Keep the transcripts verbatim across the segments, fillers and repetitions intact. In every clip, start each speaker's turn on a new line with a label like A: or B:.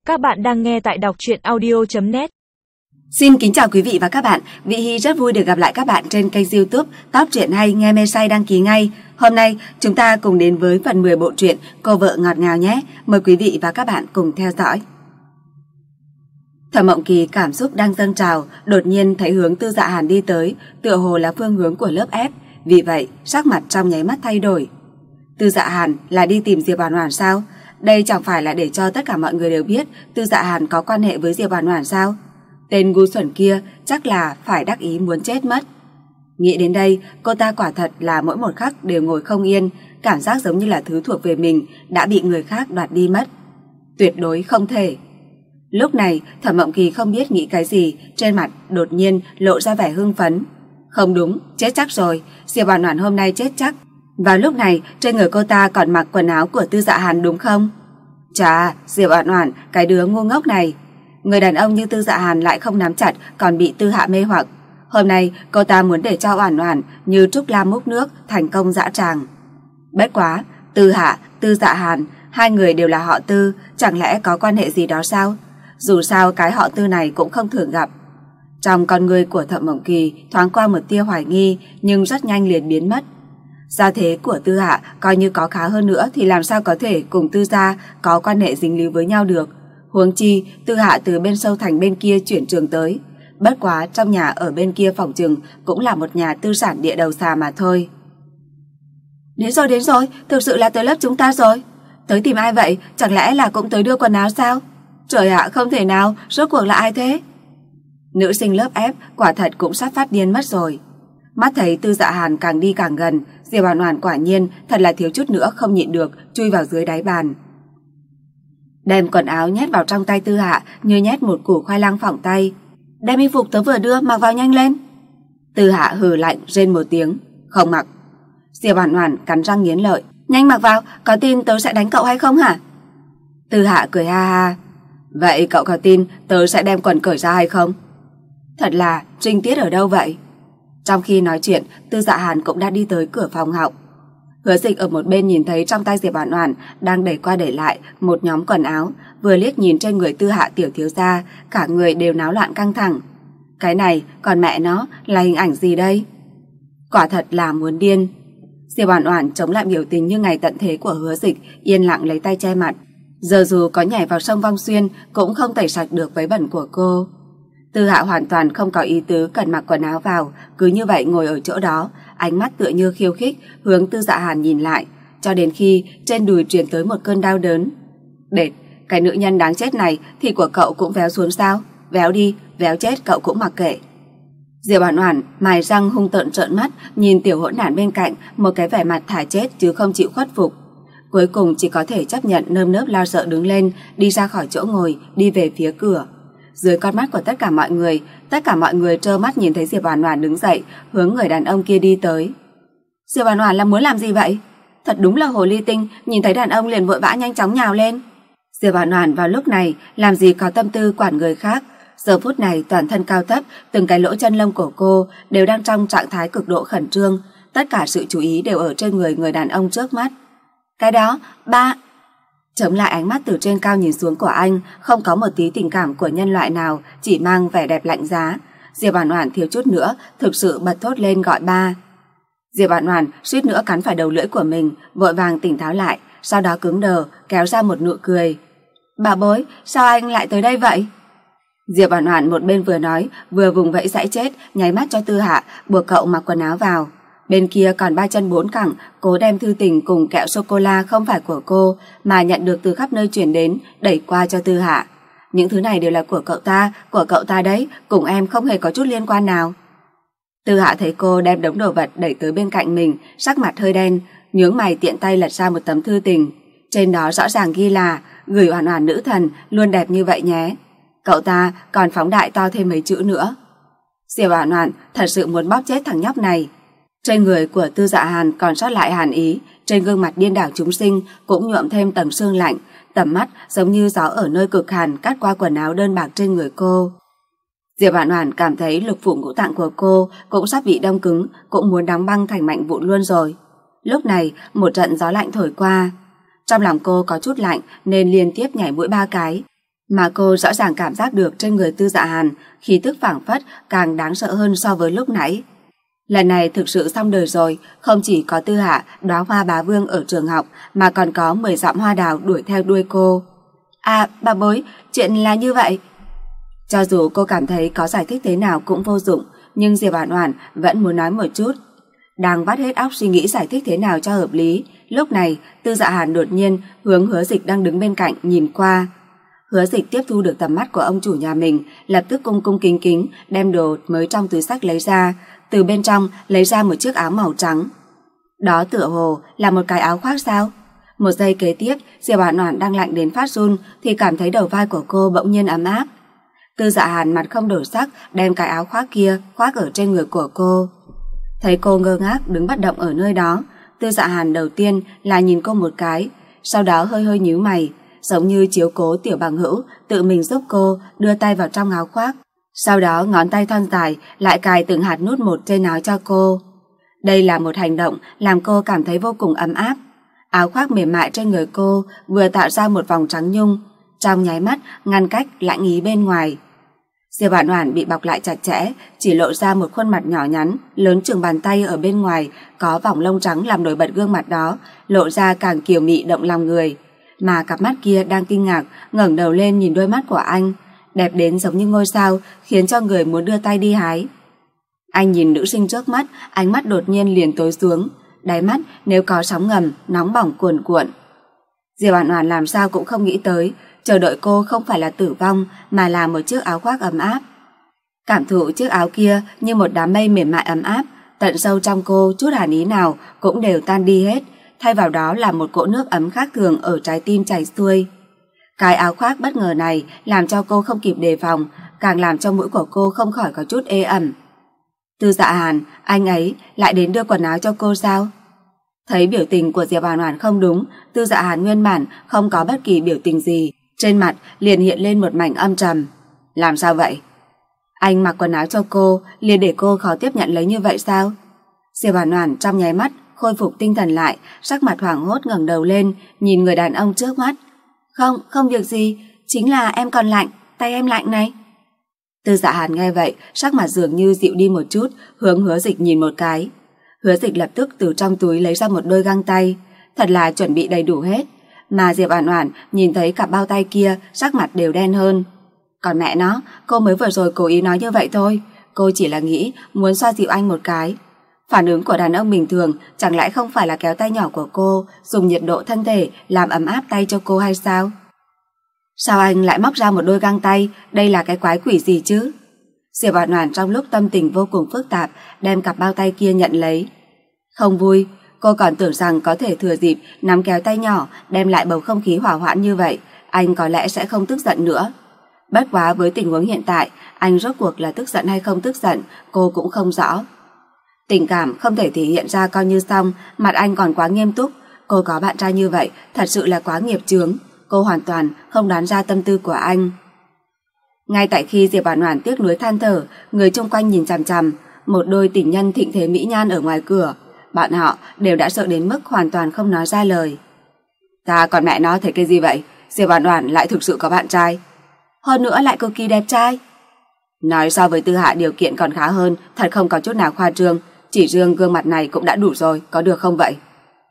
A: Các bạn đang nghe tại đọc truyện audio chấm net.
B: Xin kính chào quý vị và các bạn. Vị Hy rất vui được gặp lại các bạn trên kênh YouTube Top Truyện Hay, nghe mê say đăng ký ngay. Hôm nay chúng ta cùng đến với phần mười bộ truyện Cô Vợ Ngọt Ngào nhé. Mời quý vị và các bạn cùng theo dõi. Thẩm Mộng Kỳ cảm xúc đang dâng trào, đột nhiên thấy hướng Tư Dạ Hàn đi tới, tựa hồ là phương hướng của lớp F, vì vậy sắc mặt trong nháy mắt thay đổi. Tư Dạ Hàn là đi tìm Diệp Oản Oản sao? Đây chẳng phải là để cho tất cả mọi người đều biết Tư Dạ Hàn có quan hệ với Diệp Oản Oản sao? Tên ngu xuẩn kia chắc là phải đắc ý muốn chết mất. Nghĩ đến đây, cô ta quả thật là mỗi một khắc đều ngồi không yên, cảm giác giống như là thứ thuộc về mình đã bị người khác đoạt đi mất. Tuyệt đối không thể. Lúc này, Thẩm Mộng Kỳ không biết nghĩ cái gì, trên mặt đột nhiên lộ ra vẻ hưng phấn. Không đúng, chết chắc rồi, Diệp Oản Oản hôm nay chết chắc. Vào lúc này, trên người cô ta còn mặc quần áo của Tư Dạ Hàn đúng không? Chà, Diệp Oản Oản, cái đứa ngu ngốc này. Người đàn ông như Tư Dạ Hàn lại không nắm chặt, còn bị Tư Hạ mê hoặc. Hôm nay, cô ta muốn để cho Oản Oản như Trúc Lam múc nước, thành công dã tràng. Bất quá, Tư Hạ, Tư Dạ Hàn, hai người đều là họ Tư, chẳng lẽ có quan hệ gì đó sao? Dù sao cái họ Tư này cũng không thường gặp. Trong con người của Thẩm Mộng Kỳ thoáng qua một tia hoài nghi, nhưng rất nhanh liền biến mất. Gia thế của Tư Hạ coi như có khá hơn nữa thì làm sao có thể cùng Tư gia có quan hệ dính líu với nhau được. Huống chi Tư Hạ từ bên sâu thành bên kia chuyển trường tới. Bất quá trong nhà ở bên kia phòng trừng cũng là một nhà tư sản địa đầu xà mà thôi. Đến rồi đến rồi, thực sự là tới lớp chúng ta rồi. Tới tìm ai vậy? Chẳng lẽ là cũng tới đưa quần áo sao? Trời ạ, không thể nào, rốt cuộc là ai thế? Nữ sinh lớp F quả thật cũng sắp phát điên mất rồi. Mắt thấy Tư Dạ Hàn càng đi càng gần, Diệp Oản Oản quả nhiên thật là thiếu chút nữa không nhịn được chui vào dưới đáy bàn. Đem quần áo nhét vào trong tay Tư Hạ như nhét một củ khoai lang phỏng tay. Đem y phục tớ vừa đưa mặc vào nhanh lên. Tư Hạ hừ lạnh rên một tiếng, không mặc. Diệp Oản Oản cắn răng nghiến lợi, nhanh mặc vào, có tin tớ sẽ đánh cậu hay không hả? Tư Hạ cười ha ha, vậy cậu có tin tớ sẽ đem quần cởi ra hay không? Thật là trinh tiết ở đâu vậy? Trong khi nói chuyện, Tư Dạ Hàn cũng đã đi tới cửa phòng học. Hứa Dịch ở một bên nhìn thấy trong tay Diệp Oản Oản đang đẩy qua đẩy lại một nhóm quần áo, vừa liếc nhìn trên người Tư Hạ tiểu thiếu gia, cả người đều náo loạn căng thẳng. Cái này, còn mẹ nó là hình ảnh gì đây? Quả thật là muốn điên. Diệp Oản Oản chống lại biểu tình như ngày tận thế của Hứa Dịch, yên lặng lấy tay che mặt. Giờ dù có nhảy vào sông Vong Xuyên cũng không tẩy sạch được váy bẩn của cô. Tư Hạ hoàn toàn không có ý tứ cần mặc quần áo vào, cứ như vậy ngồi ở chỗ đó, ánh mắt tựa như khiêu khích hướng Tư Dạ Hàn nhìn lại, cho đến khi trên đùi truyền tới một cơn đau đớn. Đệt, cái nữ nhân đáng chết này thì của cậu cũng véo xuống sao? Véo đi, véo chết cậu cũng mặc kệ. Diệp Oản Oản mài răng hung tợn trợn mắt nhìn tiểu hỗn đản bên cạnh, một cái vẻ mặt thả chết chứ không chịu khuất phục. Cuối cùng chỉ có thể chấp nhận nơm nớp lo sợ đứng lên, đi ra khỏi chỗ ngồi, đi về phía cửa. Dưới con mắt của tất cả mọi người, tất cả mọi người trơ mắt nhìn thấy Diệp Oản Oản đứng dậy, hướng người đàn ông kia đi tới. Diệp Oản Oản là muốn làm gì vậy? Thật đúng là hồ ly tinh, nhìn thấy đàn ông liền vội vã nhanh chóng nhào lên. Diệp Oản Oản vào lúc này làm gì có tâm tư quản người khác, giờ phút này toàn thân cao thấp, từng cái lỗ chân lông của cô đều đang trong trạng thái cực độ khẩn trương, tất cả sự chú ý đều ở trên người người đàn ông trước mắt. Cái đó, ba Chống lại ánh mắt từ trên cao nhìn xuống của anh, không có một tí tình cảm của nhân loại nào, chỉ mang vẻ đẹp lạnh giá. Diệp Oản Oản thiếu chút nữa thực sự bật thốt lên gọi ba. Diệp Oản Oản suýt nữa cắn phải đầu lưỡi của mình, vội vàng tỉnh táo lại, sau đó cứng đờ kéo ra một nụ cười. Bà bối, sao anh lại tới đây vậy? Diệp Oản Oản một bên vừa nói, vừa vùng vẫy giãy chết, nháy mắt cho Tư Hạ, buộc cậu mặc quần áo vào. Bên kia còn ba chân bốn cẳng, cố đem thư tình cùng kẹo sô-cô-la không phải của cô mà nhận được từ khắp nơi chuyển đến, đẩy qua cho Tư Hạ. Những thứ này đều là của cậu ta, của cậu ta đấy, cùng em không hề có chút liên quan nào. Tư Hạ thấy cô đem đống đồ vật đẩy tới bên cạnh mình, sắc mặt hơi đen, nhướng mày tiện tay lật ra một tấm thư tình. Trên đó rõ ràng ghi là gửi Oản Oản nữ thần, luôn đẹp như vậy nhé. Cậu ta còn phóng đại to thêm mấy chữ nữa. Diệp Oản Oản thật sự muốn bóp chết thằng nhóc này. Trên người của Tư Dạ Hàn còn sót lại hàn ý, trên gương mặt điên đảo chúng sinh cũng nhuộm thêm tầng sương lạnh, tầm mắt giống như gió ở nơi cực hàn cắt qua quần áo đơn bạc trên người cô. Diệp Oản Oản cảm thấy lục phủ ngũ tạng của cô cũng sắp bị đông cứng, cũng muốn đóng băng thành mảnh vụn luôn rồi. Lúc này, một trận gió lạnh thổi qua. Trong lòng cô có chút lạnh nên liên tiếp nhảy mũi ba cái. Mà cô rõ ràng cảm giác được trên người Tư Dạ Hàn khí tức phảng phất càng đáng sợ hơn so với lúc nãy. Lần này thực sự xong đời rồi, không chỉ có Tư Hạ, đóa hoa bá vương ở trường học, mà còn có mười dặm hoa đào đuổi theo đuôi cô. À, bà bối, chuyện là như vậy. Cho dù cô cảm thấy có giải thích thế nào cũng vô dụng, nhưng Diệp Oản Oản vẫn muốn nói một chút. Đang vắt hết óc suy nghĩ giải thích thế nào cho hợp lý, lúc này Tư Dạ Hàn đột nhiên hướng Hứa Dịch đang đứng bên cạnh nhìn qua. Hứa Dịch tiếp thu được tầm mắt của ông chủ nhà mình, lập tức cung cung kính kính đem đồ mới trong túi xách lấy ra, từ bên trong lấy ra một chiếc áo màu trắng. Đó tựa hồ là một cái áo khoác sao? Một giây kế tiếp, Diệp Oản Oản đang lạnh đến phát run thì cảm thấy đầu vai của cô bỗng nhiên ấm áp. Tư Dạ Hàn mặt không đổi sắc đem cái áo khoác kia khoác ở trên người của cô. Thấy cô ngơ ngác đứng bất động ở nơi đó, Tư Dạ Hàn đầu tiên là nhìn cô một cái, sau đó hơi hơi nhíu mày, giống như chiếu cố tiểu bằng hữu tự mình giúp cô đưa tay vào trong áo khoác. Sau đó ngón tay thon dài lại cài từng hạt nút một trên áo cho cô. Đây là một hành động làm cô cảm thấy vô cùng ấm áp. Áo khoác mềm mại trên người cô vừa tạo ra một vòng trắng nhung, trong nháy mắt ngăn cách lạnh ý bên ngoài. Diệp Oản Oản bị bọc lại chặt chẽ, chỉ lộ ra một khuôn mặt nhỏ nhắn, lớn chừng bàn tay ở bên ngoài, có vòng lông trắng làm nổi bật gương mặt đó, lộ ra càng kiều mị động lòng người. Mà cặp mắt kia đang kinh ngạc, ngẩng đầu lên nhìn đôi mắt của anh, đẹp đến giống như ngôi sao, khiến cho người muốn đưa tay đi hái. Anh nhìn nữ sinh trước mắt, ánh mắt đột nhiên liền tối xuống, đáy mắt nếu có sóng ngầm, nóng bỏng cuồn cuộn. Diệp Oản Oản làm sao cũng không nghĩ tới, chờ đợi cô không phải là tử vong mà là một chiếc áo khoác ấm áp. Cảm thụ chiếc áo kia như một đám mây mềm mại ấm áp, tận sâu trong cô chút hàn ý nào cũng đều tan đi hết, thay vào đó là một cỗ nước ấm khác thường ở trái tim chảy xuôi. Cái áo khoác bất ngờ này làm cho cô không kịp đề phòng, càng làm cho mũi của cô không khỏi có chút ê ẩm. Tư Dạ Hàn, anh ấy lại đến đưa quần áo cho cô sao? Thấy biểu tình của Diệp Oản Oản không đúng, Tư Dạ Hàn nguyên bản không có bất kỳ biểu tình gì, trên mặt liền hiện lên một mảnh âm trầm. Làm sao vậy? Anh mặc quần áo cho cô, liền để cô khó tiếp nhận lấy như vậy sao? Diệp Oản Oản trong nháy mắt khôi phục tinh thần lại, sắc mặt hoảng hốt ngẩng đầu lên, nhìn người đàn ông trước mắt. Không, không việc gì, chính là em còn lạnh, tay em lạnh này. Tư Dạ Hàn nghe vậy, sắc mặt dường như dịu đi một chút, hướng Hứa Dịch nhìn một cái. Hứa Dịch lập tức từ trong túi lấy ra một đôi găng tay, thật là chuẩn bị đầy đủ hết. Mà Diệp Oản Oản nhìn thấy cặp bao tay kia, sắc mặt đều đen hơn. Còn mẹ nó, cô mới vừa rồi cố ý nói như vậy thôi, cô chỉ là nghĩ muốn xoa dịu anh một cái. Phản ứng của đàn ông bình thường chẳng lẽ không phải là kéo tay nhỏ của cô, dùng nhiệt độ thân thể làm ấm áp tay cho cô hay sao? Sao anh lại móc ra một đôi găng tay, đây là cái quái quỷ gì chứ? Diệp Oản Oản trong lúc tâm tình vô cùng phức tạp, đem cặp bao tay kia nhận lấy. Không vui, cô còn tưởng rằng có thể thừa dịp nắm kéo tay nhỏ, đem lại bầu không khí hòa hoãn như vậy, anh có lẽ sẽ không tức giận nữa. Bất quá với tình huống hiện tại, anh rốt cuộc là tức giận hay không tức giận, cô cũng không rõ. Tình cảm không thể thể hiện ra coi như xong, mặt anh còn quá nghiêm túc, cô có bạn trai như vậy, thật sự là quá nghiệp chướng, cô hoàn toàn không đoán ra tâm tư của anh. Ngay tại khi Diệp Oản Oản tiếc nuối than thở, người xung quanh nhìn chằm chằm, một đôi tình nhân thịnh thế mỹ nhan ở ngoài cửa, bọn họ đều đã sợ đến mức hoàn toàn không nói ra lời. Ta còn mẹ nó thấy cái gì vậy? Diệp Oản Oản lại thực sự có bạn trai, hơn nữa lại cực kỳ đẹp trai. Nói so với Tư Hạ điều kiện còn khá hơn, thật không có chút nào khoa trương, chỉ riêng gương mặt này cũng đã đủ rồi, có được không vậy?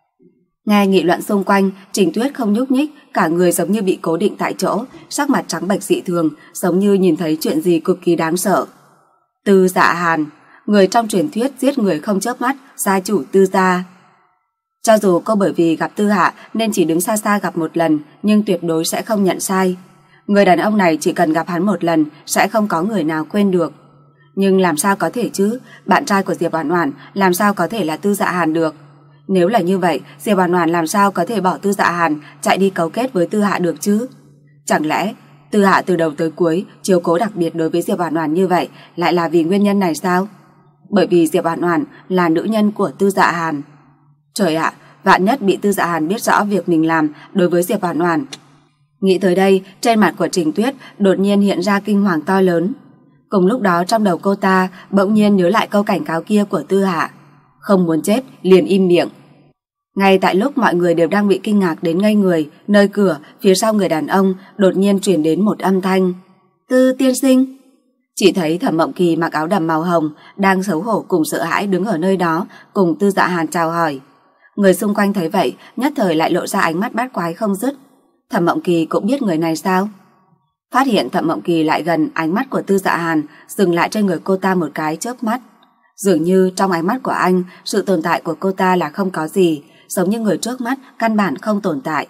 B: Nghe nghị luận xung quanh, Trình Tuyết không nhúc nhích, cả người giống như bị cố định tại chỗ, sắc mặt trắng bệch dị thường, giống như nhìn thấy chuyện gì cực kỳ đáng sợ. Tư Dạ Hàn, người trong truyền thuyết giết người không chớp mắt, gia chủ Tư gia. Cho dù cô bởi vì gặp Tư Hạ nên chỉ đứng xa xa gặp một lần, nhưng tuyệt đối sẽ không nhận sai. Người đàn ông này chỉ cần gặp hắn một lần sẽ không có người nào quên được. Nhưng làm sao có thể chứ, bạn trai của Diệp Oản Oản làm sao có thể là Tư Dạ Hàn được? Nếu là như vậy, Diệp Oản Oản làm sao có thể bỏ Tư Dạ Hàn chạy đi cấu kết với Tư Hạ được chứ? Chẳng lẽ Tư Hạ từ đầu tới cuối chiếu cố đặc biệt đối với Diệp Oản Oản như vậy lại là vì nguyên nhân này sao? Bởi vì Diệp Oản Oản là nữ nhân của Tư Dạ Hàn. Trời ạ, vạn nhất bị Tư Dạ Hàn biết rõ việc mình làm đối với Diệp Oản Oản. Nghĩ tới đây, trên mặt của Trình Tuyết đột nhiên hiện ra kinh hoàng to lớn. Cùng lúc đó trong đầu cô ta bỗng nhiên nhớ lại câu cảnh cáo kia của Tư Hạ. Không muốn chết liền im miệng. Ngay tại lúc mọi người đều đang bị kinh ngạc đến ngây người, nơi cửa, phía sau người đàn ông, đột nhiên truyền đến một âm thanh. Tư tiên sinh. Chỉ thấy Thẩm Mộng Kỳ mặc áo đầm màu hồng, đang xấu hổ cùng sợ hãi đứng ở nơi đó, cùng Tư Dạ Hàn chào hỏi. Người xung quanh thấy vậy, nhất thời lại lộ ra ánh mắt bát quái không dứt. Thẩm Mộng Kỳ cũng biết người này sao? Phát hiện Thẩm Mộng Kỳ lại gần, ánh mắt của Tư Dạ Hàn dừng lại trên người cô ta một cái chớp mắt. Dường như trong ánh mắt của anh, sự tồn tại của cô ta là không có gì, giống như người trước mắt căn bản không tồn tại.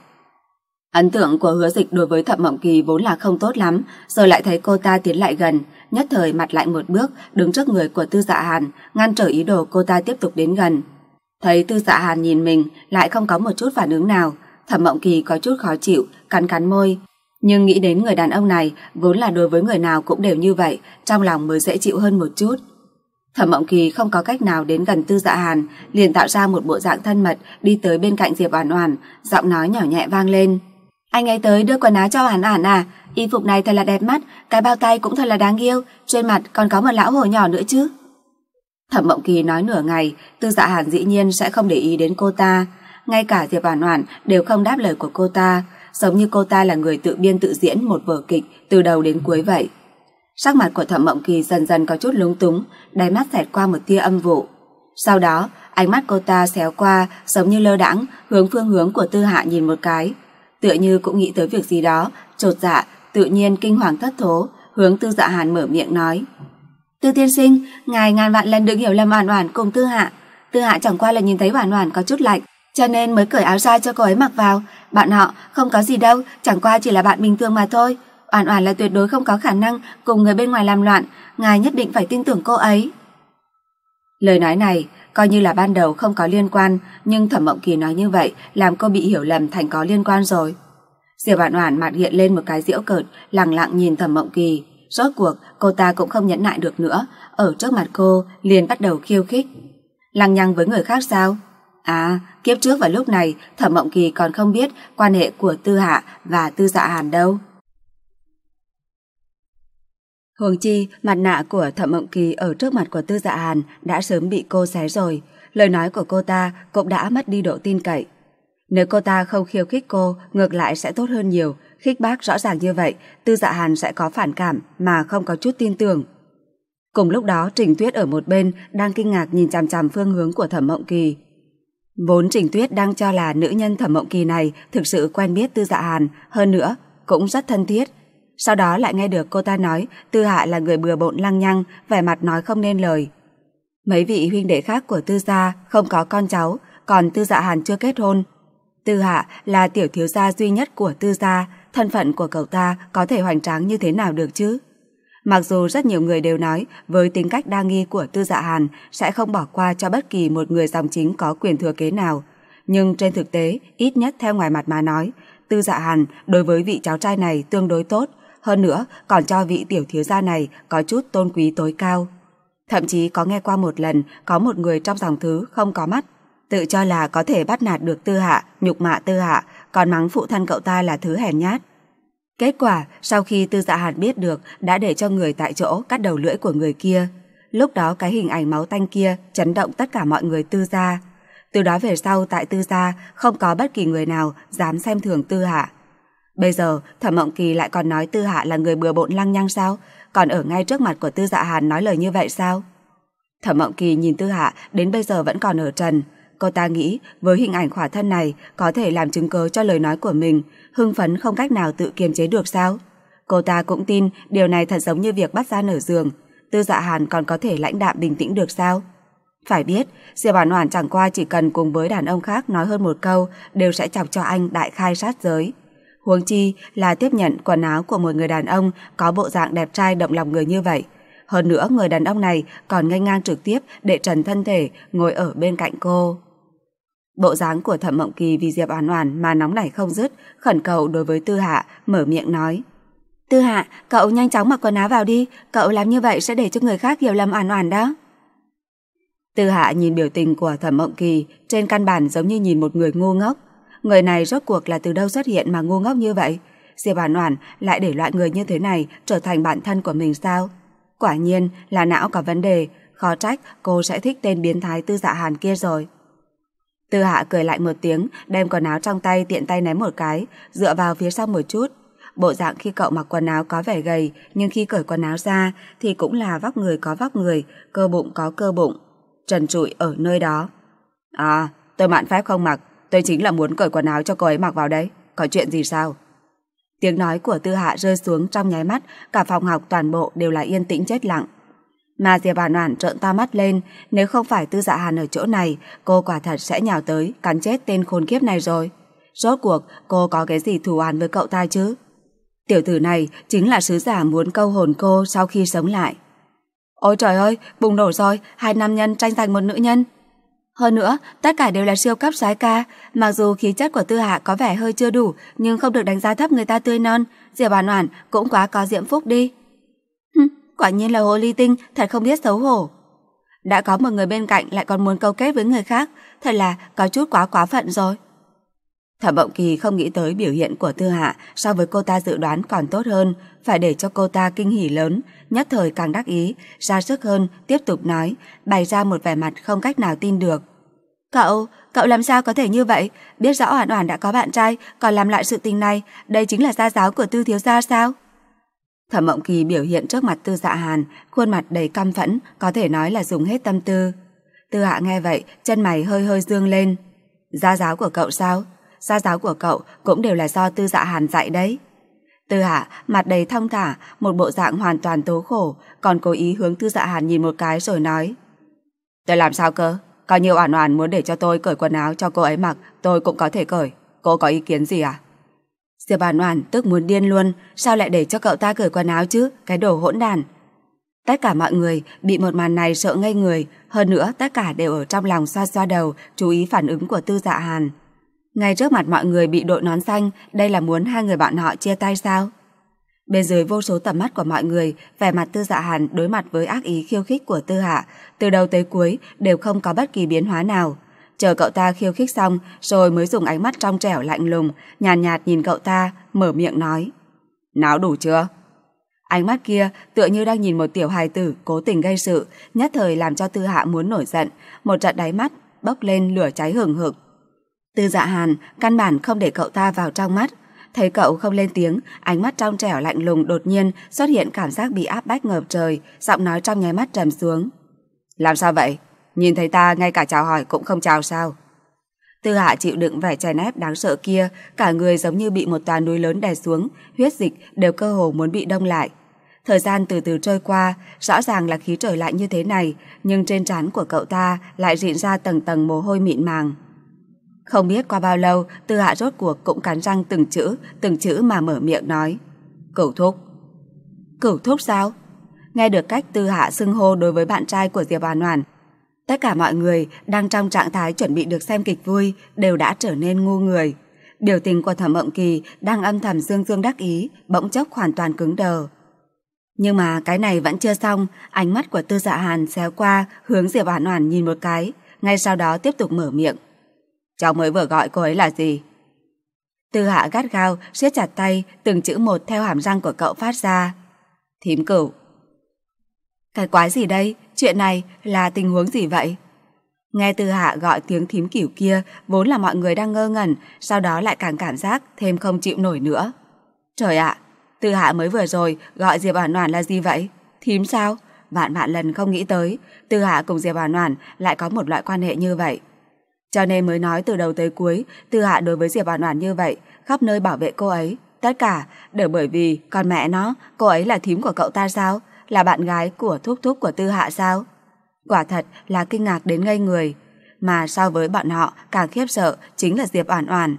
B: Ấn tượng của Hứa Dịch đối với Thẩm Mộng Kỳ vốn là không tốt lắm, giờ lại thấy cô ta tiến lại gần, nhất thời mặt lại một bước, đứng trước người của Tư Dạ Hàn, ngăn trở ý đồ cô ta tiếp tục đến gần. Thấy Tư Dạ Hàn nhìn mình, lại không có một chút phản ứng nào, Thẩm Mộng Kỳ có chút khó chịu, cắn cắn môi. Nhưng nghĩ đến người đàn ông này, vốn là đối với người nào cũng đều như vậy, trong lòng mới dễ chịu hơn một chút. Thẩm Mộng Kỳ không có cách nào đến gần Tư Dạ Hàn, liền tạo ra một bộ dạng thân mật, đi tới bên cạnh Diệp Oản Oản, giọng nói nhỏ nhẹ vang lên. Anh ấy tới đưa quần áo cho Oản Oản à? Y phục này thật là đẹp mắt, cái bao tay cũng thật là đáng yêu, trên mặt còn có một lão hổ nhỏ nữa chứ. Thẩm Mộng Kỳ nói nửa ngày, Tư Dạ Hàn dĩ nhiên sẽ không để ý đến cô ta, ngay cả Diệp Oản Oản đều không đáp lời của cô ta, giống như cô ta là người tự biên tự diễn một vở kịch từ đầu đến cuối vậy. Sắc mặt của Thẩm Mộng Kỳ dần dần có chút lúng túng, đáy mắt xẹt qua một tia âm vụ. Sau đó, ánh mắt cô ta xéo qua, giống như lơ đãng, hướng phương hướng của Tư Hạ nhìn một cái, tựa như cũng nghĩ tới việc gì đó, chột dạ, tự nhiên kinh hoàng thất thố, hướng Tư Dạ Hàn mở miệng nói. Tư tiên sinh, ngài ngàn vạn lần đừng hiểu lầm Oản Oản cùng Tư Hạ. Tư Hạ chẳng qua là nhìn thấy Oản Oản có chút lạnh, cho nên mới cởi áo ra cho cô ấy mặc vào. Bạn họ không có gì đâu, chẳng qua chỉ là bạn bình thường mà thôi. Oản Oản là tuyệt đối không có khả năng cùng người bên ngoài làm loạn, ngài nhất định phải tin tưởng cô ấy. Lời nói này coi như là ban đầu không có liên quan, nhưng Thẩm Mộng Kỳ nói như vậy làm cô bị hiểu lầm thành có liên quan rồi. Diệp Oản Oản mặt hiện lên một cái giễu cợt, lặng lặng nhìn Thẩm Mộng Kỳ. Rốt cuộc cô ta cũng không nhẫn nại được nữa, ở trước mặt cô liền bắt đầu khiêu khích. Lăng nhăng với người khác sao? À, kiếp trước vào lúc này Thẩm Mộng Kỳ còn không biết quan hệ của Tư Hạ và Tư Dạ Hàn đâu. Huống chi, mặt nạ của Thẩm Mộng Kỳ ở trước mặt của Tư Dạ Hàn đã sớm bị cô xé rồi, lời nói của cô ta cũng đã mất đi độ tin cậy. Nếu cô ta không khiêu khích cô, ngược lại sẽ tốt hơn nhiều, khích bác rõ ràng như vậy, Tư Dạ Hàn sẽ có phản cảm mà không có chút tin tưởng. Cùng lúc đó, Trình Tuyết ở một bên đang kinh ngạc nhìn chằm chằm phương hướng của Thẩm Mộng Kỳ. Vốn Trình Tuyết đang cho là nữ nhân Thẩm Mộng Kỳ này thực sự quen biết Tư Dạ Hàn, hơn nữa cũng rất thân thiết. Sau đó lại nghe được cô ta nói Tư Hạ là người bừa bộn lăng nhăng, vẻ mặt nói không nên lời. Mấy vị huynh đệ khác của Tư gia không có con cháu, còn Tư Dạ Hàn chưa kết hôn. Tư Hạ là tiểu thiếu gia duy nhất của Tư gia, thân phận của cậu ta có thể hoành tráng như thế nào được chứ? Mặc dù rất nhiều người đều nói với tính cách đa nghi của Tư Dạ Hàn sẽ không bỏ qua cho bất kỳ một người dòng chính có quyền thừa kế nào, nhưng trên thực tế, ít nhất theo ngoài mặt mà nói, Tư Dạ Hàn đối với vị cháu trai này tương đối tốt, hơn nữa còn cho vị tiểu thiếu gia này có chút tôn quý tối cao. Thậm chí có nghe qua một lần có một người trong dòng thứ không có mắt, tự cho là có thể bắt nạt được Tư Hạ, nhục mạ Tư Hạ, còn mắng phụ thân cậu ta là thứ hèn nhát. Kết quả, sau khi Tư Dạ Hàn biết được, đã để cho người tại chỗ cắt đầu lưỡi của người kia. Lúc đó cái hình ảnh máu tanh kia chấn động tất cả mọi người Tư gia. Từ đó về sau tại Tư gia không có bất kỳ người nào dám xem thường Tư Hạ. Bây giờ Thẩm Mộng Kỳ lại còn nói Tư Hạ là người bừa bộn lăng nhăng sao? Còn ở ngay trước mặt của Tư Dạ Hàn nói lời như vậy sao? Thẩm Mộng Kỳ nhìn Tư Hạ đến bây giờ vẫn còn ở trần. Cô ta nghĩ với hình ảnh khỏa thân này có thể làm chứng cớ cho lời nói của mình, hưng phấn không cách nào tự kiềm chế được sao? Cô ta cũng tin điều này thật giống như việc bắt ra nở giường. Tư Dạ Hàn còn có thể lãnh đạm bình tĩnh được sao? Phải biết, Diệp Oản Oản chẳng qua chỉ cần cùng với đàn ông khác nói hơn một câu đều sẽ chọc cho anh đại khai sát giới. Huống chi là tiếp nhận quần áo của một người đàn ông có bộ dạng đẹp trai động lòng người như vậy. Hơn nữa người đàn ông này còn nghênh ngang trực tiếp để trần thân thể ngồi ở bên cạnh cô. Bộ dáng của Thẩm Mộng Kỳ vì Diệp Oản Oản mà nóng nảy không dứt, khẩn cầu đối với Tư Hạ, mở miệng nói: "Tư Hạ, cậu nhanh chóng mặc quần áo vào đi, cậu làm như vậy sẽ để cho người khác hiểu lầm Oản Oản đó." Tư Hạ nhìn biểu tình của Thẩm Mộng Kỳ, trên căn bản giống như nhìn một người ngu ngốc. Người này rốt cuộc là từ đâu xuất hiện mà ngu ngốc như vậy? Diệp Oản Oản lại để loại người như thế này trở thành bạn thân của mình sao? Quả nhiên là não có vấn đề, khó trách cô sẽ thích tên biến thái Tư Dạ Hàn kia rồi. Tư Hạ cười lạnh một tiếng, đem quần áo trong tay tiện tay ném một cái, dựa vào phía sau một chút. Bộ dạng khi cậu mặc quần áo có vẻ gầy, nhưng khi cởi quần áo ra thì cũng là vóc người có vóc người, cơ bụng có cơ bụng, trần trụi ở nơi đó. À, tôi mạn phép không mặc, tôi chính là muốn cởi quần áo cho cô ấy mặc vào đấy, có chuyện gì sao? Tiếng nói của Tư Hạ rơi xuống trong nháy mắt, cả phòng học toàn bộ đều là yên tĩnh chết lặng. Mà Diệp Oản Oản trợn to mắt lên, nếu không phải Tư Dạ Hàn ở chỗ này, cô quả thật sẽ nhào tới cắn chết tên khốn kiếp này rồi. Rốt cuộc cô có cái gì thù oán với cậu ta chứ? Tiểu tử này chính là sứ giả muốn câu hồn cô sau khi sống lại. Ôi trời ơi, bùng nổ rồi, hai nam nhân tranh giành một nữ nhân. Hơn nữa, tất cả đều là siêu cấp soái ca, mặc dù khí chất của Tư Hạ có vẻ hơi chưa đủ, nhưng không được đánh giá thấp người ta tươi non, Diệp Oản Oản cũng quá có diễm phúc đi. Hừm, quả nhiên là hồ ly tinh, thật không biết xấu hổ. Đã có một người bên cạnh lại còn muốn câu kết với người khác, thật là có chút quá quá phận rồi. Thẩm Mộng Kỳ không nghĩ tới biểu hiện của Tư Hạ so với cô ta dự đoán còn tốt hơn, phải để cho cô ta kinh hỉ lớn, nhất thời càng đắc ý, ra sức hơn, tiếp tục nói, bày ra một vẻ mặt không cách nào tin được. Cậu, cậu làm sao có thể như vậy? Biết rõ Oản Oản đã có bạn trai, còn làm lại sự tình này, đây chính là gia giáo của Tư thiếu gia sao? Thẩm Mộng Kỳ biểu hiện trước mặt Tư Dạ Hàn, khuôn mặt đầy căm phẫn, có thể nói là dùng hết tâm tư. Tư Hạ nghe vậy, chân mày hơi hơi dương lên. Gia giáo của cậu sao? Gia giáo của cậu cũng đều là do Tư Dạ Hàn dạy đấy. Tư Hạ mặt đầy thong thả, một bộ dạng hoàn toàn tố khổ, còn cố ý hướng Tư Dạ Hàn nhìn một cái rồi nói: Tôi làm sao cơ? Coi như Oản Oản muốn để cho tôi cởi quần áo cho cô ấy mặc, tôi cũng có thể cởi. Cô có ý kiến gì à? Diệp Oản Oản tức muốn điên luôn, sao lại để cho cậu ta cởi quần áo chứ, cái đồ hỗn đản. Tất cả mọi người bị một màn này sợ ngây người, hơn nữa tất cả đều ở trong lòng xoa xoa đầu, chú ý phản ứng của Tư Dạ Hàn. Ngay trước mặt mọi người bị đội nón xanh, đây là muốn hai người bọn họ chia tay sao? Bên dưới vô số tầm mắt của mọi người, vẻ mặt Tư Dạ Hàn đối mặt với ác ý khiêu khích của Tư Hạ, từ đầu tới cuối đều không có bất kỳ biến hóa nào. Chờ cậu ta khiêu khích xong, rồi mới dùng ánh mắt trong trẻo lạnh lùng, nhàn nhạt, nhạt nhìn cậu ta, mở miệng nói: Náo đủ chưa? Ánh mắt kia tựa như đang nhìn một tiểu hài tử cố tình gây sự, nhất thời làm cho Tư Hạ muốn nổi giận, một trận đáy mắt bốc lên lửa cháy hừng hực. Tư Dạ Hàn căn bản không để cậu ta vào trong mắt, thấy cậu không lên tiếng, ánh mắt trong trẻo lạnh lùng đột nhiên xuất hiện cảm giác bị áp bách ngập trời, giọng nói trong nháy mắt trầm xuống. Làm sao vậy? Nhìn thấy ta ngay cả chào hỏi cũng không chào sao? Tư Hạ chịu đựng vẻ chèn ép đáng sợ kia, cả người giống như bị một tòa núi lớn đè xuống, huyết dịch đều cơ hồ muốn bị đông lại. Thời gian từ từ trôi qua, rõ ràng là khí trời lạnh như thế này, nhưng trên trán của cậu ta lại rịn ra tầng tầng mồ hôi mịn màng. Không biết qua bao lâu, Tư Hạ rốt cuộc cũng cắn răng từng chữ, từng chữ mà mở miệng nói: Cửu thúc. Cửu thúc sao? Nghe được cách Tư Hạ xưng hô đối với bạn trai của Diệp Oản Oản, tất cả mọi người đang trong trạng thái chuẩn bị được xem kịch vui đều đã trở nên ngu người. Biểu tình của Thẩm Mộng Kỳ đang âm thầm dương dương đắc ý, bỗng chốc hoàn toàn cứng đờ. Nhưng mà cái này vẫn chưa xong, ánh mắt của Tư Dạ Hàn xéo qua hướng Diệp Oản Oản nhìn một cái, ngay sau đó tiếp tục mở miệng: Cháu mới vừa gọi cô ấy là gì? Tư Hạ gắt gao siết chặt tay, từng chữ một theo hàm răng của cậu phát ra: Thím Cửu. Cái quái gì đây? Chuyện này là tình huống gì vậy? Nghe Tư Hạ gọi tiếng thím Cửu kia, vốn là mọi người đang ngơ ngẩn, sau đó lại càng cảm giác thêm không chịu nổi nữa. Trời ạ, Tư Hạ mới vừa rồi gọi Diệp Oản Oản là gì vậy? Thím sao? Vạn vạn lần không nghĩ tới, Tư Hạ cùng Diệp Oản Oản lại có một loại quan hệ như vậy. Cho nên mới nói từ đầu tới cuối, Tư Hạ đối với Diệp Oản Oản như vậy, khắp nơi bảo vệ cô ấy, tất cả đều bởi vì con mẹ nó, cô ấy là thím của cậu ta sao? Là bạn gái của thúc thúc của Tư Hạ sao? Quả thật là kinh ngạc đến ngây người, mà so với bọn họ càng khiếp sợ chính là Diệp Oản Oản.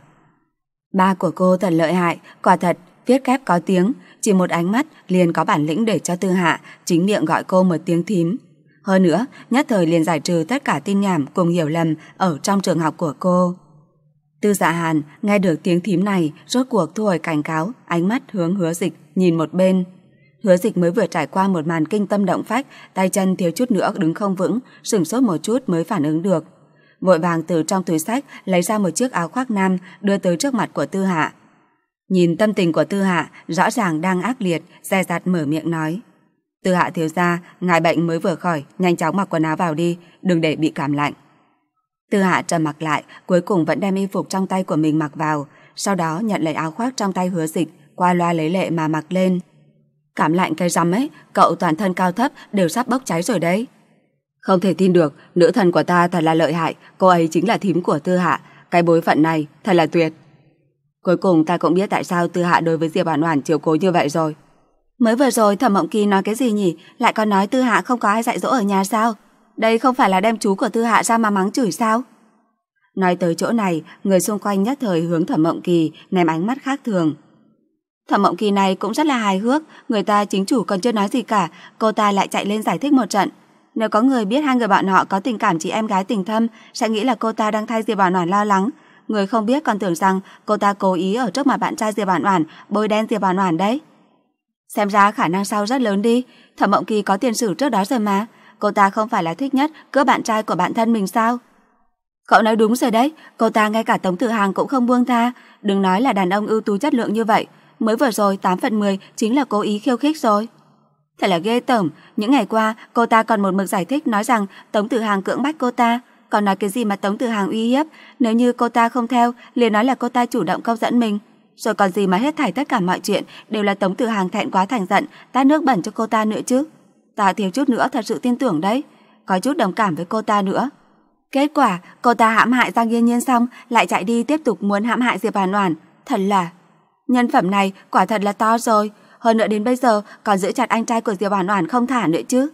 B: Ba của cô thật lợi hại, quả thật viết kép có tiếng, chỉ một ánh mắt liền có bản lĩnh để cho Tư Hạ chính miệng gọi cô một tiếng thím. Hơn nữa, nhất thời liền giải trừ tất cả tin nhảm cùng hiểu lầm ở trong trường học của cô. Tư Dạ Hàn nghe được tiếng thím này, rốt cuộc thu hồi cảnh cáo, ánh mắt hướng Hứa Dịch nhìn một bên. Hứa Dịch mới vừa trải qua một màn kinh tâm động phách, tay chân thiếu chút nữa đứng không vững, sửng sốt một chút mới phản ứng được. Vội vàng từ trong túi xách lấy ra một chiếc áo khoác nam đưa tới trước mặt của Tư Hạ. Nhìn tâm tình của Tư Hạ rõ ràng đang ác liệt, dè dặt mở miệng nói: Tư Hạ thiếu gia, ngài bệnh mới vừa khỏi, nhanh chóng mặc quần áo vào đi, đừng để bị cảm lạnh. Tư Hạ trầm mặc lại, cuối cùng vẫn đem y phục trong tay của mình mặc vào, sau đó nhận lấy áo khoác trong tay Hứa Dịch, qua loa lấy lệ mà mặc lên. Cảm lạnh cái rắm ấy, cậu toàn thân cao thấp đều sắp bốc cháy rồi đấy. Không thể tin được, nữ thần của ta thật là lợi hại, cô ấy chính là thím của Tư Hạ, cái bối phận này thật là tuyệt. Cuối cùng ta cũng biết tại sao Tư Hạ đối với Diệp Oản Oản chiều cố như vậy rồi. Mới vừa rồi Thẩm Mộng Kỳ nói cái gì nhỉ, lại còn nói Tư Hạ không có ai dạy dỗ ở nhà sao? Đây không phải là đem chú của Tư Hạ ra mà mắng chửi sao? Nói tới chỗ này, người xung quanh nhất thời hướng Thẩm Mộng Kỳ ném ánh mắt khác thường. Thẩm Mộng Kỳ này cũng rất là hài hước, người ta chính chủ còn chưa nói gì cả, cô ta lại chạy lên giải thích một trận. Nếu có người biết hai người bọn họ có tình cảm chị em gái tình thâm, sẽ nghĩ là cô ta đang thay Diệp Oản Oản lo lắng. Người không biết còn tưởng rằng cô ta cố ý ở trước mặt bạn trai Diệp Oản Oản bôi đen Diệp Oản Oản đấy. Xem ra khả năng sau rất lớn đi, Thẩm Mộng Kỳ có tiền sử trước đó rồi mà, cô ta không phải là thích nhất cướp bạn trai của bạn thân mình sao? Cậu nói đúng rồi đấy, cô ta ngay cả Tống Tử Hàng cũng không buông tha, đừng nói là đàn ông ưu tú chất lượng như vậy, mới vừa rồi tám phần mười chính là cố ý khiêu khích rồi. Thật là ghê tởm, những ngày qua cô ta còn một mực giải thích nói rằng Tống Tử Hàng cưỡng bách cô ta, còn nói cái gì mà Tống Tử Hàng uy hiếp, nếu như cô ta không theo, liền nói là cô ta chủ động câu dẫn mình. Rồi còn gì mà hết thảy tất cả mọi chuyện đều là Tống Tử Hàng thẹn quá thành giận, tát nước bẩn cho cô ta nữa chứ. Ta thiếu chút nữa thật sự tin tưởng đấy, có chút đồng cảm với cô ta nữa. Kết quả, cô ta hãm hại Giang Yên Nhiên xong, lại chạy đi tiếp tục muốn hãm hại Diệp Oản Oản. Thật là... nhân phẩm này quả thật là to rồi, hơn nữa đến bây giờ còn giữ chặt anh trai của Diệp Oản Oản không thả nữa chứ.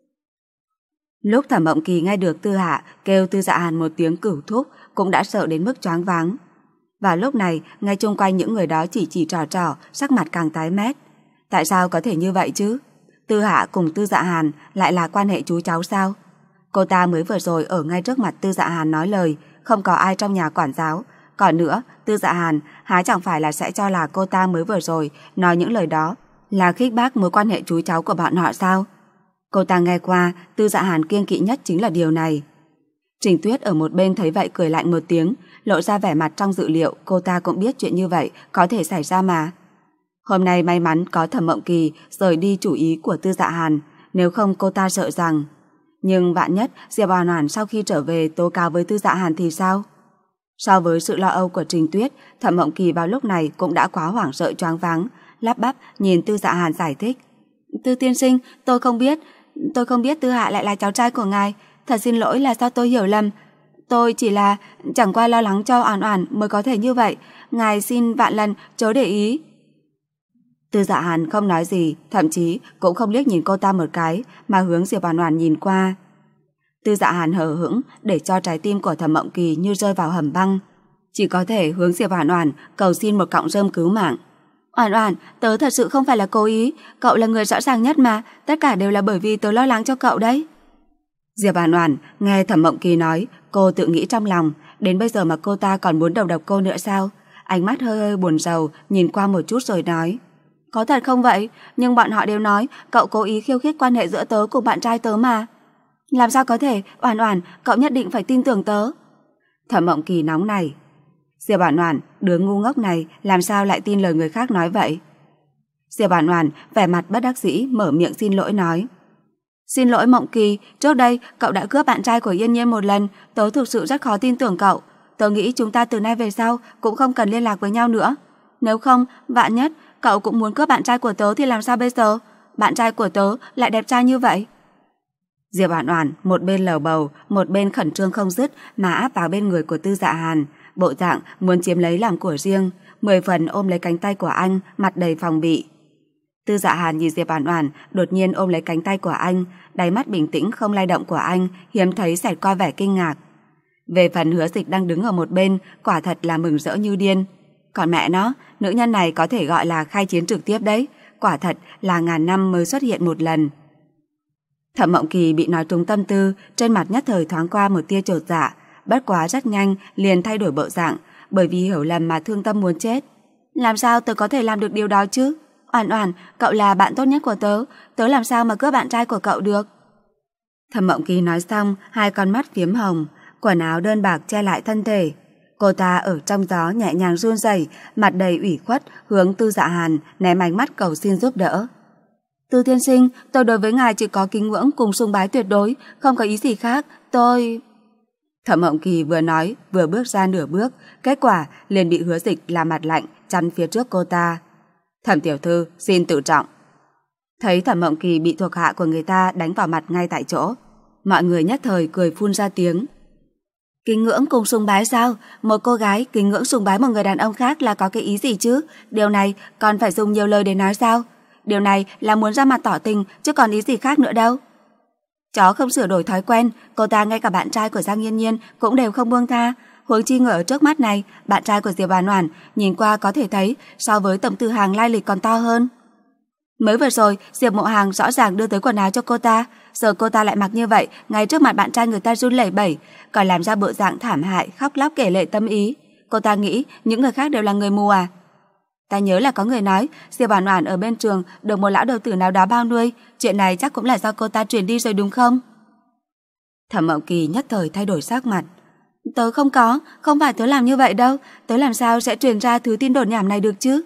B: Lúc Thẩm Mộng Kỳ nghe được Tư Hạ kêu Tư Dạ Hàn một tiếng cửu thúc, cũng đã sợ đến mức choáng váng. Và lúc này, ngay chung quanh những người đó chỉ chỉ trò trò, sắc mặt càng tái mét. Tại sao có thể như vậy chứ? Tư Hạ cùng Tư Dạ Hàn lại là quan hệ chú cháu sao? Cô ta mới vừa rồi ở ngay trước mặt Tư Dạ Hàn nói lời, không có ai trong nhà quản giáo. Còn nữa, Tư Dạ Hàn há chẳng phải là sẽ cho là cô ta mới vừa rồi nói những lời đó là khích bác mối quan hệ chú cháu của bọn họ sao? Cô ta nghe qua, Tư Dạ Hàn kiêng kỵ nhất chính là điều này. Trình Tuyết ở một bên thấy vậy cười lạnh một tiếng, lộ ra vẻ mặt trong dự liệu, cô ta cũng biết chuyện như vậy có thể xảy ra mà. Hôm nay may mắn có Thẩm Mộng Kỳ rời đi chủ ý của Tư Dạ Hàn, nếu không cô ta sợ rằng. Nhưng vạn nhất Diệp Oản Oản sau khi trở về tố cáo với Tư Dạ Hàn thì sao? So với sự lo âu của Trình Tuyết, Thẩm Mộng Kỳ vào lúc này cũng đã quá hoảng sợ choáng váng, lắp bắp nhìn Tư Dạ Hàn giải thích. Tư tiên sinh, tôi không biết, tôi không biết Tư Hạ lại là cháu trai của ngài, thật xin lỗi là do tôi hiểu lầm. Tôi chỉ là chẳng qua lo lắng cho Oản Oản mới có thể như vậy, ngài xin vạn lần chớ để ý. Tư Dạ Hàn không nói gì, thậm chí cũng không liếc nhìn cô ta một cái, mà hướng Diệp Oản Oản nhìn qua. Tư Dạ Hàn hờ hững để cho trái tim của Thẩm Mộng Kỳ như rơi vào hầm băng, chỉ có thể hướng Diệp Oản Oản cầu xin một cọng rơm cứu mạng. Oản Oản, tớ thật sự không phải là cố ý, cậu là người rõ ràng nhất mà, tất cả đều là bởi vì tớ lo lắng cho cậu đấy. Diệp Oản Oản nghe Thẩm Mộng Kỳ nói, cô tự nghĩ trong lòng, đến bây giờ mà cô ta còn muốn đầu độc cô nữa sao? Ánh mắt hơi hơi buồn rầu, nhìn qua một chút rồi nói. Có thật không vậy? Nhưng bọn họ đều nói cậu cố ý khiêu khích quan hệ giữa tớ cùng bạn trai tớ mà. Làm sao có thể? Oản Oản, cậu nhất định phải tin tưởng tớ. Thẩm Mộng Kỳ nóng này. Diệp Oản Oản, đứa ngu ngốc này làm sao lại tin lời người khác nói vậy? Diệp Oản Oản vẻ mặt bất đắc dĩ mở miệng xin lỗi nói. Xin lỗi Mộng Kỳ, trước đây cậu đã cướp bạn trai của Yên Nhiên một lần, tớ thực sự rất khó tin tưởng cậu. Tớ nghĩ chúng ta từ nay về sau cũng không cần liên lạc với nhau nữa. Nếu không, vạn nhất cậu cũng muốn cướp bạn trai của tớ thì làm sao bây giờ? Bạn trai của tớ lại đẹp trai như vậy. Diệp Oản Oản một bên lầu bầu, một bên khẩn trương không dứt mà áp vào bên người của Tư Dạ Hàn, bộ dạng muốn chiếm lấy làm của riêng, mười phần ôm lấy cánh tay của anh, mặt đầy phòng bị. Tư Dạ Hàn nhìn Diệp Oản Oản đột nhiên ôm lấy cánh tay của anh, đáy mắt bình tĩnh không lay động của anh hiếm thấy xẹt qua vẻ kinh ngạc. Về phần Hứa Dịch đang đứng ở một bên, quả thật là mừng rỡ như điên. Còn mẹ nó, nữ nhân này có thể gọi là khai chiến trực tiếp đấy, quả thật là ngàn năm mới xuất hiện một lần. Thẩm Mộng Kỳ bị nói trúng tâm tư, trên mặt nhất thời thoáng qua một tia chột dạ, bất quá rất nhanh liền thay đổi bộ dạng, bởi vì hiểu lầm mà thương tâm muốn chết. Làm sao tớ có thể làm được điều đó chứ? Oản Oản, cậu là bạn tốt nhất của tớ, tớ làm sao mà cướp bạn trai của cậu được? Thẩm Mộng Kỳ nói xong, hai con mắt phiếm hồng, quần áo đơn bạc che lại thân thể. Cô ta ở trong gió nhẹ nhàng run rẩy, mặt đầy ủy khuất hướng Tư Dạ Hàn ném ánh mắt cầu xin giúp đỡ. Tư tiên sinh, tôi đối với ngài chỉ có kính ngưỡng cùng sùng bái tuyệt đối, không có ý gì khác, tôi... Thẩm Mộng Kỳ vừa nói vừa bước ra nửa bước, kết quả liền bị Hứa Dịch làm mặt lạnh chắn phía trước cô ta. Thẩm tiểu thư xin tự trọng. Thấy Thẩm Mộng Kỳ bị thuộc hạ của người ta đánh vào mặt ngay tại chỗ, mọi người nhất thời cười phun ra tiếng. Kính ngưỡng cùng sùng bái sao? Một cô gái kính ngưỡng sùng bái một người đàn ông khác là có cái ý gì chứ? Điều này còn phải dùng nhiều lời để nói sao? Điều này là muốn ra mặt tỏ tình chứ còn ý gì khác nữa đâu. Chó không sửa đổi thói quen, cô ta ngay cả bạn trai của Giang Nhiên Nhiên cũng đều không buông tha. Huống chi người ở trước mắt này, bạn trai của Diệp Oản Oản nhìn qua có thể thấy so với Tổng Từ Hàng lai lịch còn to hơn. Mới vừa rồi, Diệp Mộ Hàng rõ ràng đưa tới quần áo cho cô ta, giờ cô ta lại mặc như vậy, ngay trước mặt bạn trai người ta run lẩy bẩy, còn làm ra bộ dạng thảm hại, khóc lóc kể lệ tâm ý. Cô ta nghĩ những người khác đều là người mù à? Ta nhớ là có người nói Diệp Oản Oản ở bên trường được một lão đầu tử nào đó bao nuôi, chuyện này chắc cũng là do cô ta truyền đi rồi đúng không? Thẩm Mộng Kỳ nhất thời thay đổi sắc mặt. Tớ không có, không phải tớ làm như vậy đâu, tớ làm sao sẽ truyền ra thứ tin đồn nhảm này được chứ?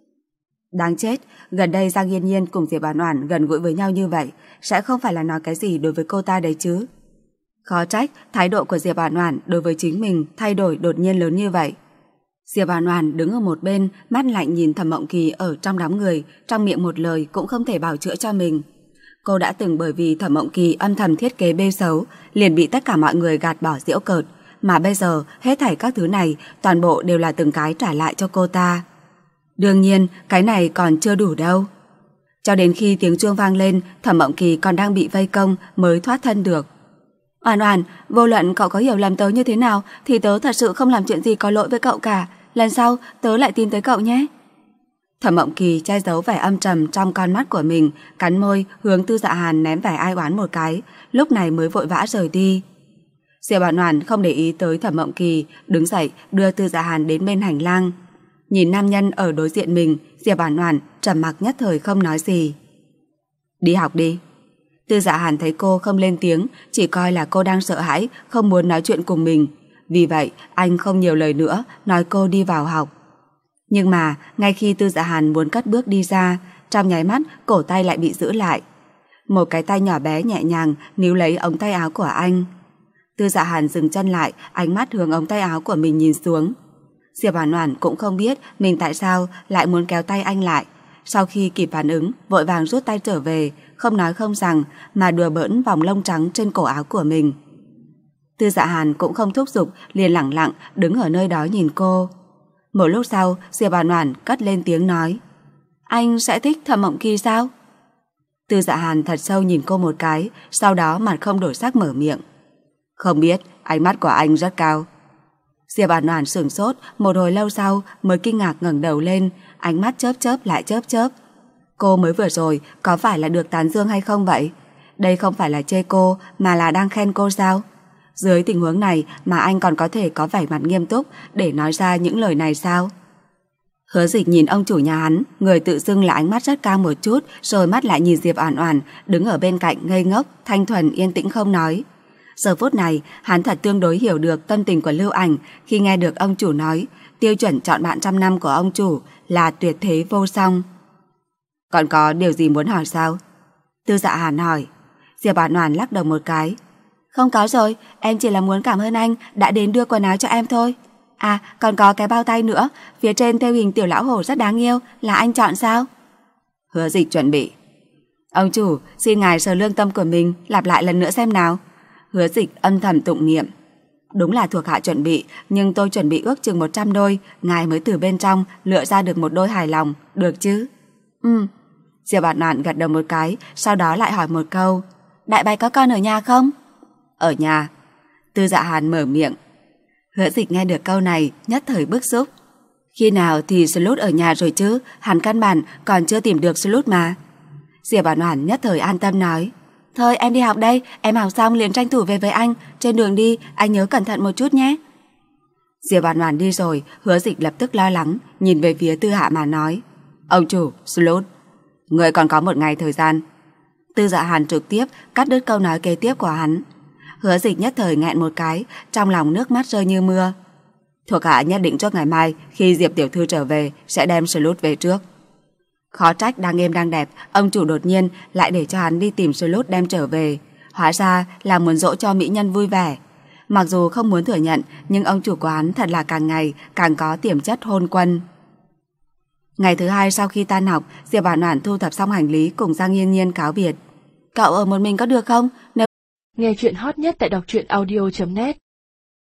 B: Đáng chết, gần đây Giang Nhiên Nhiên cùng Diệp Oản Oản gần gũi với nhau như vậy, sẽ không phải là nói cái gì đối với cô ta đấy chứ? Khó trách thái độ của Diệp Oản Oản đối với chính mình thay đổi đột nhiên lớn như vậy. Diệp Oản Oản đứng ở một bên, mắt lạnh nhìn Thẩm Mộng Kỳ ở trong đám người, trong miệng một lời cũng không thể bào chữa cho mình. Cô đã từng bởi vì Thẩm Mộng Kỳ âm thầm thiết kế bêu xấu, liền bị tất cả mọi người gạt bỏ giễu cợt, mà bây giờ hết thảy các thứ này toàn bộ đều là từng cái trả lại cho cô ta. Đương nhiên, cái này còn chưa đủ đâu. Cho đến khi tiếng chuông vang lên, Thẩm Mộng Kỳ còn đang bị vây công mới thoát thân được. Oản Oản, vô luận cậu có hiểu lầm tớ như thế nào thì tớ thật sự không làm chuyện gì có lỗi với cậu cả. Lần sau tớ lại tin tới cậu nhé. Thẩm Mộng Kỳ che giấu vẻ âm trầm trong con mắt của mình, cắn môi hướng Tư Dạ Hàn ném vẻ ai oán một cái, lúc này mới vội vã rời đi. Diệp Oản Oản không để ý tới Thẩm Mộng Kỳ, đứng dậy đưa Tư Dạ Hàn đến bên hành lang. Nhìn nam nhân ở đối diện mình, Diệp Oản Oản trầm mặc nhất thời không nói gì. Đi học đi. Tư Dạ Hàn thấy cô không lên tiếng, chỉ coi là cô đang sợ hãi, không muốn nói chuyện cùng mình. Vì vậy, anh không nhiều lời nữa, nói cô đi vào học. Nhưng mà, ngay khi Tư Dạ Hàn muốn cất bước đi ra, trong nháy mắt, cổ tay lại bị giữ lại. Một cái tay nhỏ bé nhẹ nhàng níu lấy ống tay áo của anh. Tư Dạ Hàn dừng chân lại, ánh mắt hướng ống tay áo của mình nhìn xuống. Diệp Oản Oản cũng không biết mình tại sao lại muốn kéo tay anh lại. Sau khi kịp phản ứng, vội vàng rút tay trở về, không nói không rằng mà đùa bỡn vòng lông trắng trên cổ áo của mình. Tư Dạ Hàn cũng không thúc giục, liền lẳng lặng đứng ở nơi đó nhìn cô. Một lúc sau, Diệp Oản Oản cất lên tiếng nói: "Anh sẽ thích Thẩm Mộng Kỳ sao?" Tư Dạ Hàn thật sâu nhìn cô một cái, sau đó mặt không đổi sắc mở miệng: "Không biết, ánh mắt của anh rất cao." Diệp Oản Oản sửng sốt, một hồi lâu sau mới kinh ngạc ngẩng đầu lên, ánh mắt chớp chớp lại chớp chớp. Cô mới vừa rồi có phải là được tán dương hay không vậy? Đây không phải là chê cô mà là đang khen cô sao? Dưới tình huống này mà anh còn có thể có vẻ mặt nghiêm túc để nói ra những lời này sao? Hứa Dịch nhìn ông chủ nhà hắn, người tự xưng là ánh mắt rất cao một chút, rồi mắt lại nhìn Diệp Oản Oản đứng ở bên cạnh ngây ngốc, thanh thuần yên tĩnh không nói. Giờ phút này, hắn thật tương đối hiểu được tâm tình của Lưu Ảnh khi nghe được ông chủ nói tiêu chuẩn chọn bạn trăm năm của ông chủ là tuyệt thế vô song. Còn có điều gì muốn hỏi sao? Tư Dạ Hàn hỏi. Diệp Oản Oản lắc đầu một cái. Không có rồi, em chỉ là muốn cảm ơn anh đã đến đưa quần áo cho em thôi. À, còn có cái bao tay nữa, phía trên thêu hình tiểu lão hổ rất đáng yêu, là anh chọn sao? Hứa Dịch chuẩn bị. Ông chủ, xin ngài sờ lương tâm của mình, lặp lại lần nữa xem nào. Hứa Dịch âm thầm tụng niệm. Đúng là thuộc hạ chuẩn bị, nhưng tôi chuẩn bị ước chừng một trăm đôi, ngài mới từ bên trong lựa ra được một đôi hài lòng, được chứ? Ừ. Diệp Oản Oản gật đầu một cái, sau đó lại hỏi một câu. Đại bạch có con ở nhà không? Ở nhà. Tư Dạ Hàn mở miệng. Hứa Dịch nghe được câu này, nhất thời bức xúc. Khi nào thì slot ở nhà rồi chứ, hắn căn bản còn chưa tìm được slot mà. Diệp Oản Oản nhất thời an tâm nói. Thôi em đi học đây, em học xong liền tranh thủ về với anh, trên đường đi anh nhớ cẩn thận một chút nhé. Diệp Oản Oản đi rồi, Hứa Dịch lập tức lo lắng, nhìn về phía Tư Hạ mà nói. Ông chủ, slot. Người còn có một ngày thời gian. Tư Dạ Hàn trực tiếp cắt đứt câu nói kế tiếp của hắn. Hứa Dịch nhất thời nghẹn một cái, trong lòng nước mắt rơi như mưa. Thuộc hạ nhất định trước ngày mai khi Diệp tiểu thư trở về sẽ đem slot về trước. Khó trách đang êm đang đẹp, ông chủ đột nhiên lại để cho hắn đi tìm slot đem trở về. Hóa ra là muốn dỗ cho mỹ nhân vui vẻ. Mặc dù không muốn thừa nhận, nhưng ông chủ quán thật là càng ngày càng có tiềm chất hôn quân. Ngày thứ hai sau khi tan học, Diệp Oản Oản thu thập xong hành lý cùng Giang Nhiên Nhiên cáo biệt. Cậu ở một mình có được không? Nếu
A: Nghe chuyện hot nhất tại đọc truyện audio chấm net